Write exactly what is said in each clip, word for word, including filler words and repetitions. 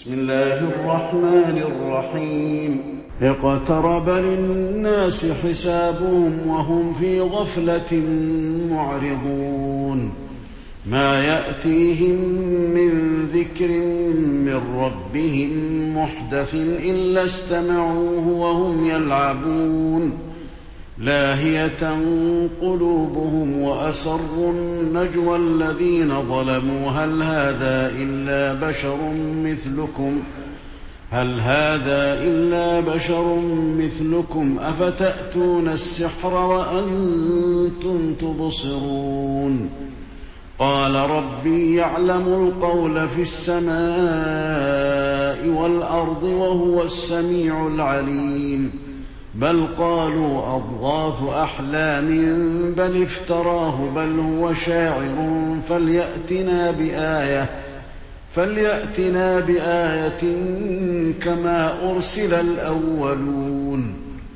بسم الله الرحمن الرحيم اقترب للناس حسابهم وهم في غفلة معرضون ما يأتيهم من ذكر من ربهم محدث إلا استمعوه وهم يلعبون لاهية قلوبهم وأسروا النجوى الذين ظلموا هل هذا إلا بشر مثلكم هل هذا إلا بشر مثلكم أفتأتون السحر وأنتم تبصرون قال ربي يعلم القول في السماء والأرض وهو السميع العليم بل قالوا أضغاث أحلام بل افتراه بل هو شاعر فليأتنا بآية فليأتنا بآية كما أرسل الأولون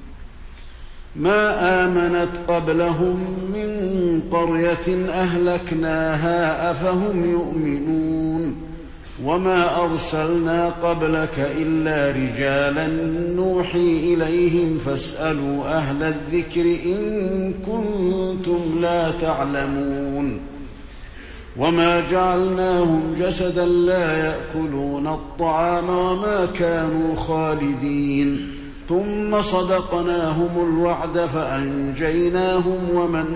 ما آمنت قبلهم من قرية أهلكناها أفهم يؤمنون وما أرسلنا قبلك إلا رجالا نوحي إليهم فاسألوا أهل الذكر إن كنتم لا تعلمون وما جعلناهم جسدا لا يأكلون الطعام وما كانوا خالدين ثم صدقناهم الوعد فأنجيناهم ومن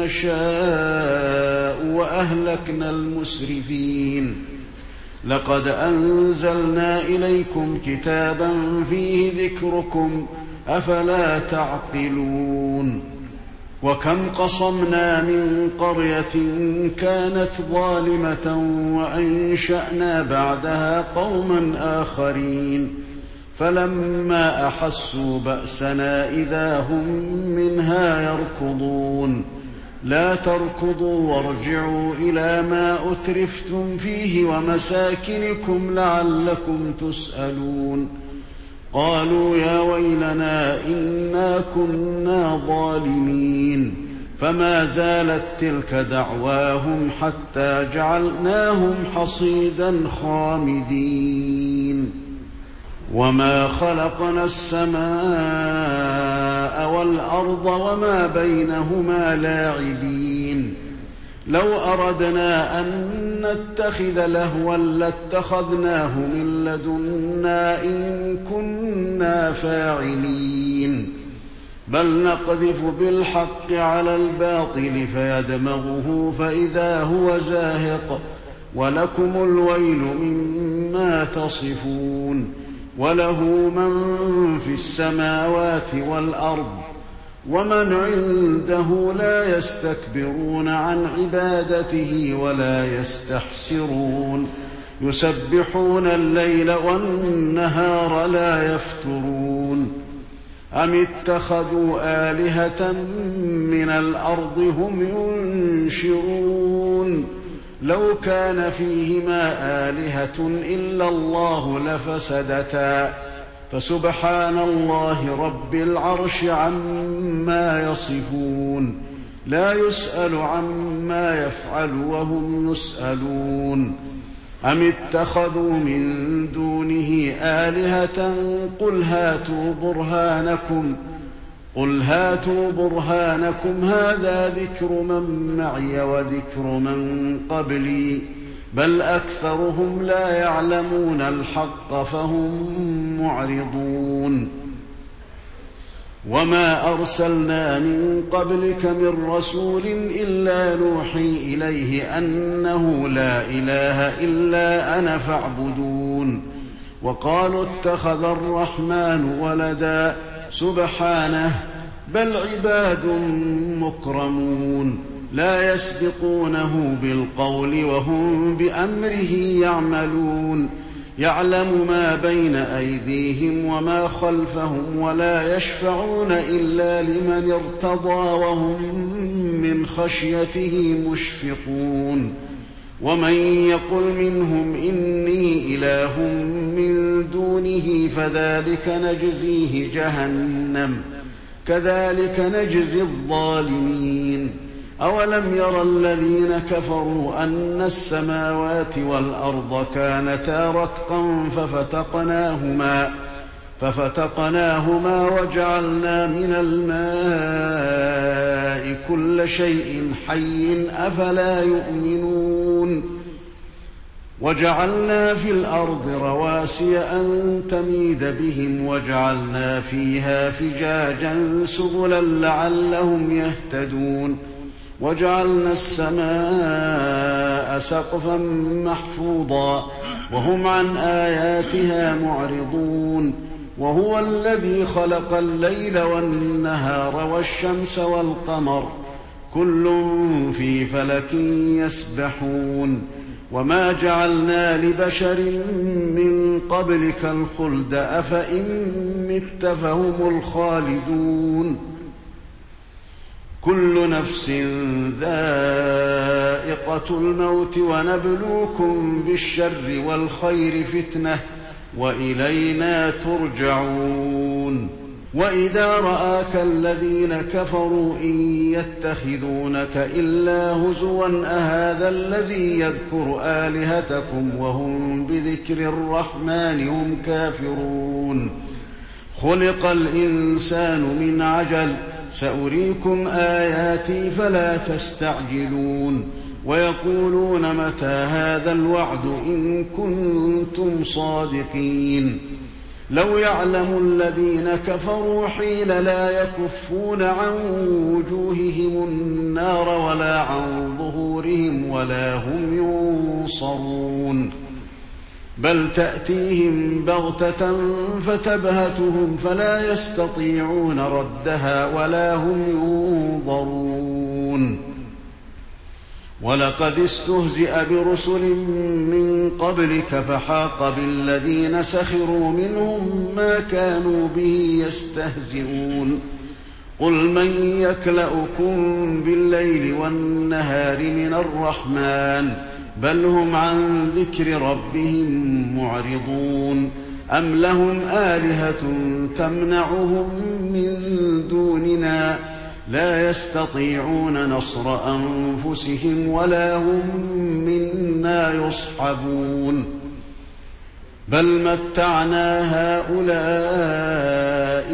نشاء وأهلكنا المسرفين لقد أنزلنا إليكم كتابا فيه ذكركم أفلا تعقلون وكم قصمنا من قرية كانت ظالمة وأنشأنا بعدها قوما آخرين فلما أحسوا بأسنا إذا هم منها يركضون لا تركضوا وارجعوا إلى ما أترفتم فيه ومساكنكم لعلكم تسألون قالوا يا ويلنا إنا كنا ظالمين فما زالت تلك دعواهم حتى جعلناهم حصيدا خامدين وما خلقنا السماء والأرض وما بينهما لاعبين لو أردنا أن نتخذ لهوا لاتخذناه من لدنا إن كنا فاعلين بل نقذف بالحق على الباطل فيدمغه فإذا هو زاهق ولكم الويل مما تصفون وله من في السماوات والأرض ومن عنده لا يستكبرون عن عبادته ولا يستحسرون يسبحون الليل والنهار لا يفترون أم اتخذوا آلهة من الأرض هم ينشرون لو كان فيهما آلهة إلا الله لفسدتا فسبحان الله رب العرش عما يصفون لا يسأل عما يفعل وهم يسألون أم اتخذوا من دونه آلهة قل هاتوا برهانكم قل هاتوا برهانكم هذا ذكر من معي وذكر من قبلي بل أكثرهم لا يعلمون الحق فهم معرضون وما أرسلنا من قبلك من رسول إلا نوحي إليه أنه لا إله إلا أنا فاعبدون وقالوا اتخذ الرحمن ولدا سبحانه بل عباد مكرمون لا يسبقونه بالقول وهم بأمره يعملون يعلم ما بين أيديهم وما خلفهم ولا يشفعون إلا لمن ارتضى وهم من خشيته مشفقون ومن يقل منهم إني إله من دونه فذلك نجزيه جهنم كذلك نجزي الظالمين أولم ير الذين كفروا أن السماوات والأرض كانتا رتقا ففتقناهما ففتقناهما وجعلنا من الماء كل شيء حي أفلا يؤمنون وجعلنا في الأرض رواسي أن تميد بهم وجعلنا فيها فجاجا سبلا لعلهم يهتدون وجعلنا السماء سقفا محفوظا وهم عن آياتها معرضون وهو الذي خلق الليل والنهار والشمس والقمر كل في فلك يسبحون وما جعلنا لبشر من قبلك الخلد أفإن مت فهم الخالدون كل نفس ذائقة الموت ونبلوكم بالشر والخير فتنة وإلينا ترجعون وإذا رآك الذين كفروا إن يتخذونك إلا هزوا أهذا الذي يذكر آلهتكم وهم بذكر الرحمن هم كافرون خلق الإنسان من عجل سأريكم آياتي فلا تستعجلون ويقولون متى هذا الوعد إن كنتم صادقين لو يعلم الذين كفروا حين لا يكفون عن وجوههم النار ولا عن ظهورهم ولا هم ينصرون بل تأتيهم بغتة فتبهتهم فلا يستطيعون ردها ولا هم ينظرون ولقد استهزئ برسل من قبلك فحاق بالذين سخروا منهم ما كانوا به يستهزئون قل من يكلؤكم بالليل والنهار من الرحمن بل هم عن ذكر ربهم معرضون أم لهم آلهة تمنعهم من دوننا لا يستطيعون نصر أنفسهم ولا هم منا يصحبون بل متعنا هؤلاء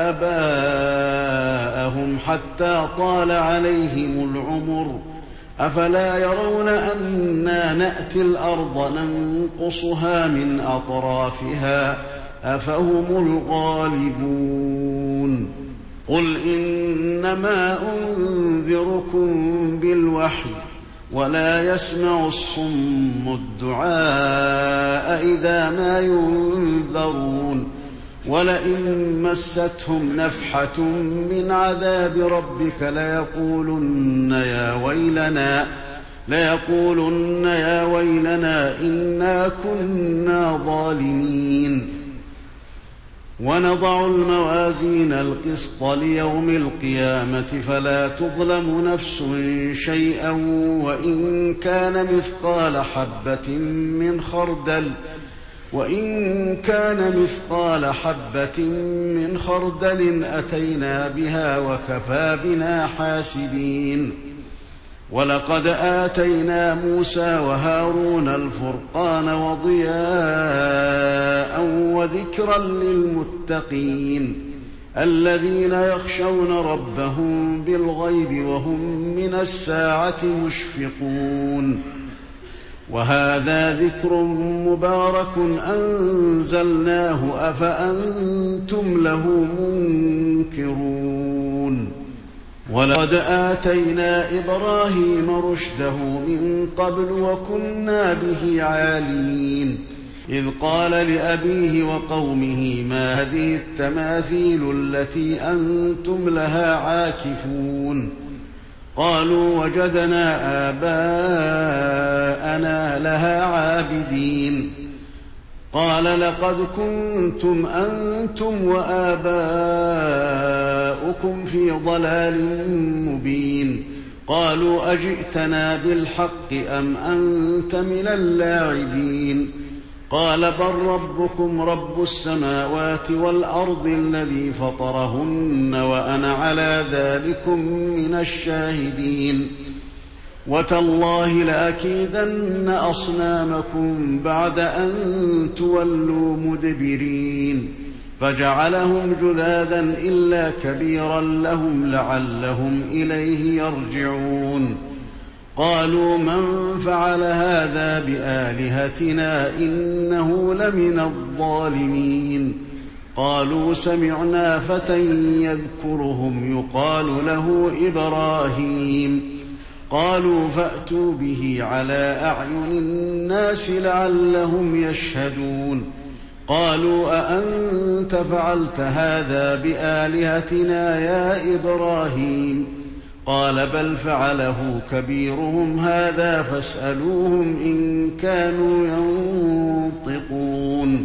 وآباءهم حتى طال عليهم العمر أفلا يرون أنا نأتي الأرض ننقصها من أطرافها أفهم الغالبون قل إنما أنذركم بالوحي ولا يسمع الصم الدعاء إذا ما ينذرون ولئن مستهم نفحة من عذاب ربك ليقولن يا ويلنا ليقولن يا ويلنا إنا كنا ظالمين ونضع الموازين القسط ليوم القيامة فلا تظلم نفس شيئا وإن كان مثقال حبة من خردل وإن كان مثقال حبة من خردل أتينا بها وكفى بنا حاسبين ولقد آتينا موسى وهارون الفرقان وضياء وذكرا للمتقين الذين يخشون ربهم بالغيب وهم من الساعة مشفقون وهذا ذكر مبارك أنزلناه أفأنتم له منكرون ولقد آتينا إبراهيم رشده من قبل وكنا به عالمين إذ قال لأبيه وقومه ما هذه التماثيل التي أنتم لها عاكفون قالوا وجدنا آباءنا لها عابدين قال لقد كنتم أنتم وآباؤكم في ضلال مبين قالوا أجئتنا بالحق أم أنت من اللاعبين قال بل ربكم رب السماوات والأرض الذي فطرهن وأنا على ذلكم من الشاهدين وتالله لأكيدن أصنامكم بعد أن تولوا مدبرين فجعلهم جذاذا إلا كبيرا لهم لعلهم إليه يرجعون قالوا من فعل هذا بآلهتنا إنه لمن الظالمين قالوا سمعنا فتى يذكرهم يقال له إبراهيم قالوا فأتوا به على أعين الناس لعلهم يشهدون قالوا أأنت فعلت هذا بآلهتنا يا إبراهيم قال بل فعله كبيرهم هذا فاسألوهم إن كانوا ينطقون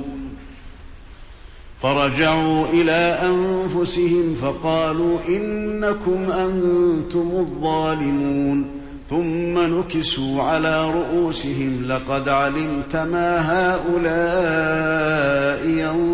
فرجعوا إلى أنفسهم فقالوا إنكم أنتم الظالمون ثم نكسوا على رؤوسهم لقد علمت ما هؤلاء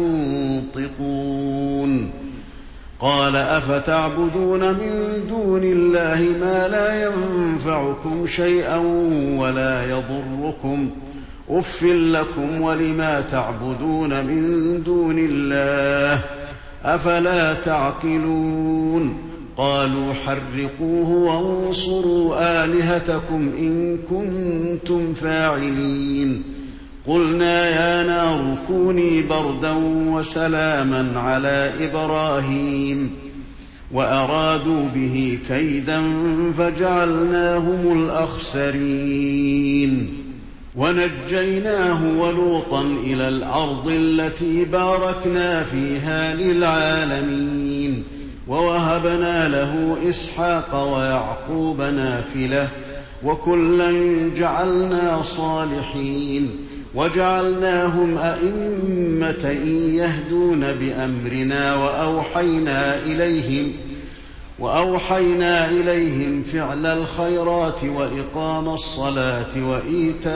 ينطقون قال أفتعبدون من دون الله ما لا ينفعكم شيئا ولا يضركم أف لكم ولما تعبدون من دون الله أفلا تعقلون قالوا حرقوه وانصروا آلهتكم إن كنتم فاعلين قلنا يا نار كوني بردا وسلاما على إبراهيم وأرادوا به كيدا فجعلناهم الأخسرين ونجيناه ولوطا إلى الأرض التي باركنا فيها للعالمين ووهبنا له إسحاق ويعقوب نافلة وكلا جعلنا صالحين وجعلناهم أئمة يهدون بأمرنا وأوحينا إليهم وأوحينا إليهم فعل الخيرات وإقام الصلاة وإيتاء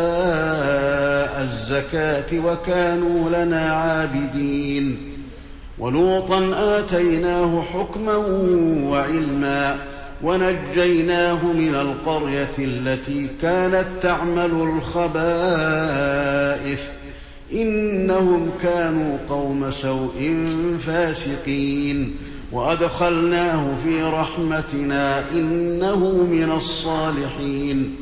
الزكاة وكانوا لنا عابدين ولوطا آتيناه حكما وعلما ونجيناه من القرية التي كانت تعمل الخبائث إنهم كانوا قوم سوء فاسقين وأدخلناه في رحمتنا إنه من الصالحين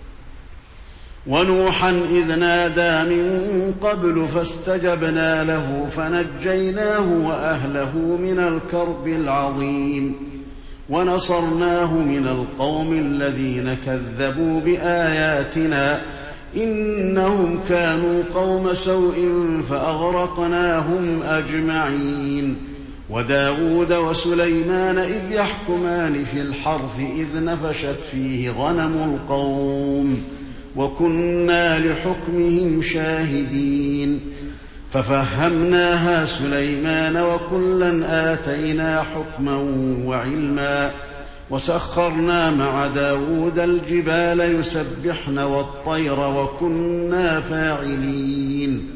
ونوحا إذ نادى من قبل فاستجبنا له فنجيناه وأهله من الكرب العظيم ونصرناه من القوم الذين كذبوا بآياتنا إنهم كانوا قوم سوء فأغرقناهم أجمعين وداود وسليمان إذ يحكمان في الحرث إذ نفشت فيه غنم القوم وكنا لحكمهم شاهدين ففهمناها سليمان وكلا آتينا حكما وعلما وسخرنا مع داود الجبال يسبحن والطير وكنا فاعلين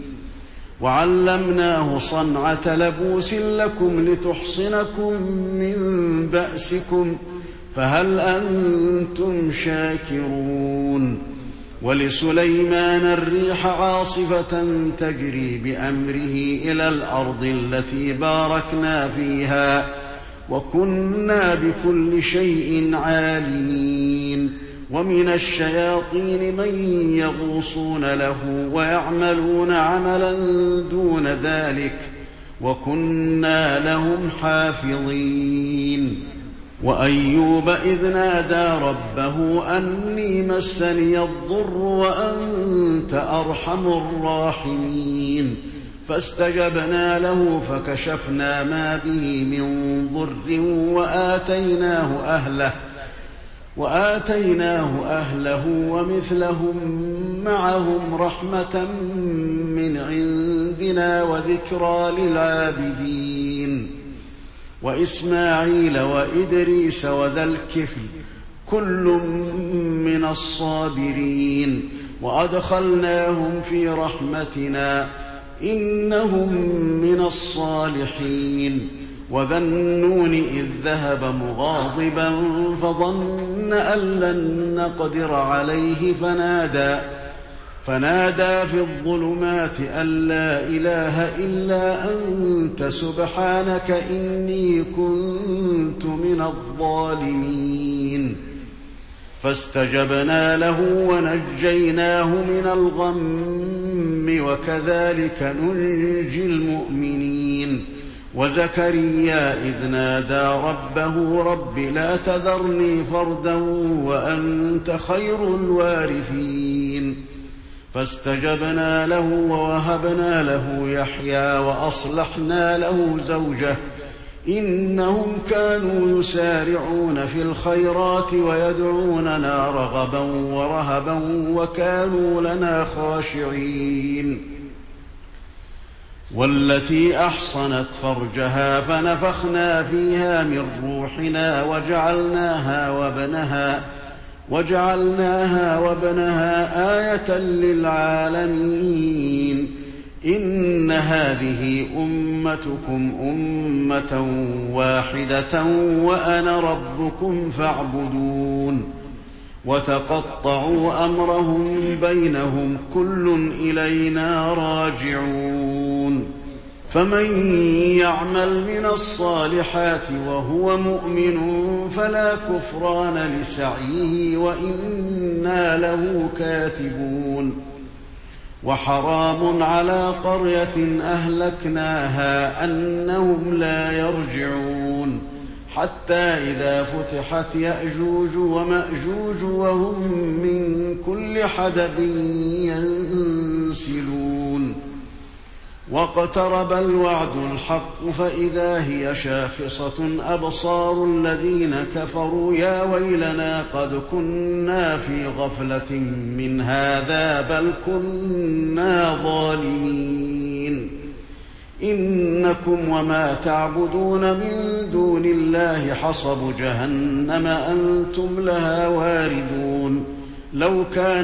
وعلمناه صنعة لبوس لكم لتحصنكم من بأسكم فهل أنتم شاكرون ولسليمان الريح عاصفة تجري بأمره إلى الأرض التي باركنا فيها وكنا بكل شيء عالمين ومن الشياطين من يغوصون له ويعملون عملا دون ذلك وكنا لهم حافظين وأيوب إذ نادى ربه أني مسني الضر وأنت أرحم الراحمين فاستجبنا له فكشفنا ما به من ضر وآتيناه أهله وآتيناه أهله ومثلهم معهم رحمة من عندنا وذكرى للعابدين وإسماعيل وإدريس وذا الكفل كل من الصابرين وأدخلناهم في رحمتنا إنهم من الصالحين. وذا النون إذ ذهب مغاضبا فظن أن لن نقدر عليه فنادى فنادى في الظلمات أن لا إله إلا أنت سبحانك إني كنت من الظالمين. فاستجبنا له ونجيناه من الغم وكذلك ننجي المؤمنين. وزكريا إذ نادى ربه رب لا تذرني فردا وأنت خير الوارثين. فاستجبنا له ووهبنا له يحيى وأصلحنا له زوجه إنهم كانوا يسارعون في الخيرات ويدعوننا رغبا ورهبا وكانوا لنا خاشعين. والتي أحصنت فرجها فنفخنا فيها من روحنا وجعلناها وابنها وجعلناها وابنها آية للعالمين. إن هذه أمتكم أمة واحدة وأنا ربكم فاعبدون. وتقطعوا أمرهم بينهم كل إلينا راجعون. فمن يعمل من الصالحات وهو مؤمن فلا كفران لسعيه وإنا له كاتبون. وحرام على قرية أهلكناها أنهم لا يرجعون حتى إذا فتحت يأجوج ومأجوج وهم من كل حدب ينسلون. واقترب الوعد الحق فإذا هي شاخصة أبصار الذين كفروا يا ويلنا قد كنا في غفلة من هذا بل كنا ظالمين. إنكم وما تعبدون من دون الله حصب جهنم أنتم لها واردون. لو كان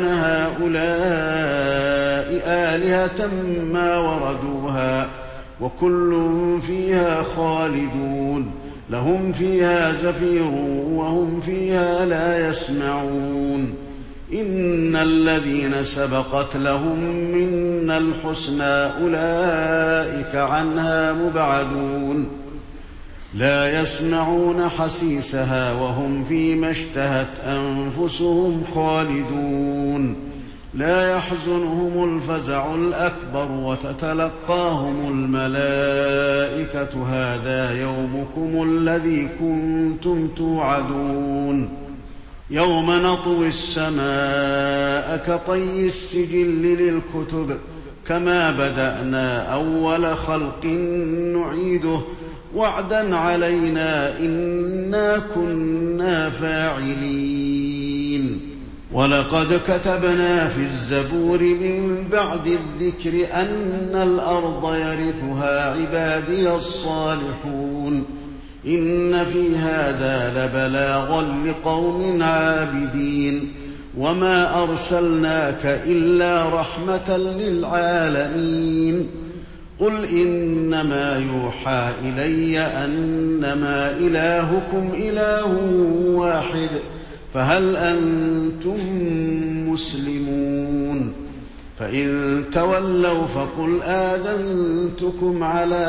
هؤلاء آلهة ما وردوها وكل فيها خالدون. لهم فيها زفير وهم فيها لا يسمعون. إن الذين سبقت لهم منا الحسنى أولئك عنها مبعدون. لا يسمعون حسيسها وهم فيما اشتهت أنفسهم خالدون. لا يحزنهم الفزع الأكبر وتتلقاهم الملائكة هذا يومكم الذي كنتم توعدون. يوم نطوي السماء كطي السجل للكتب كما بدأنا أول خلق نعيده وعدا علينا إنا كنا فاعلين. ولقد كتبنا في الزبور من بعد الذكر أن الأرض يرثها عبادي الصالحون. إن في هذا لبلاغا لقوم عابدين. وما أرسلناك إلا رحمة للعالمين. قل إنما يوحى إلي أنما إلهكم إله واحد فهل أنتم مسلمون؟ فإن تولوا فقل آذنتكم على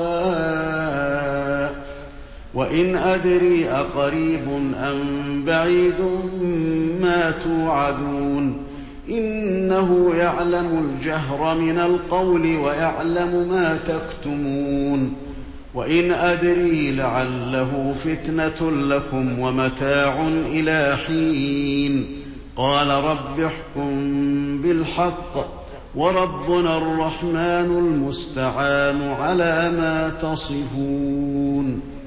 سواء. وإن أدري أقريب أم بعيد ما توعدون. إنه يعلم الجهر من القول ويعلم ما تكتمون. وإن أدري لعله فتنة لكم ومتاع إلى حين. قال رب احكم بالحق وربنا الرحمن المستعان على ما تصفون.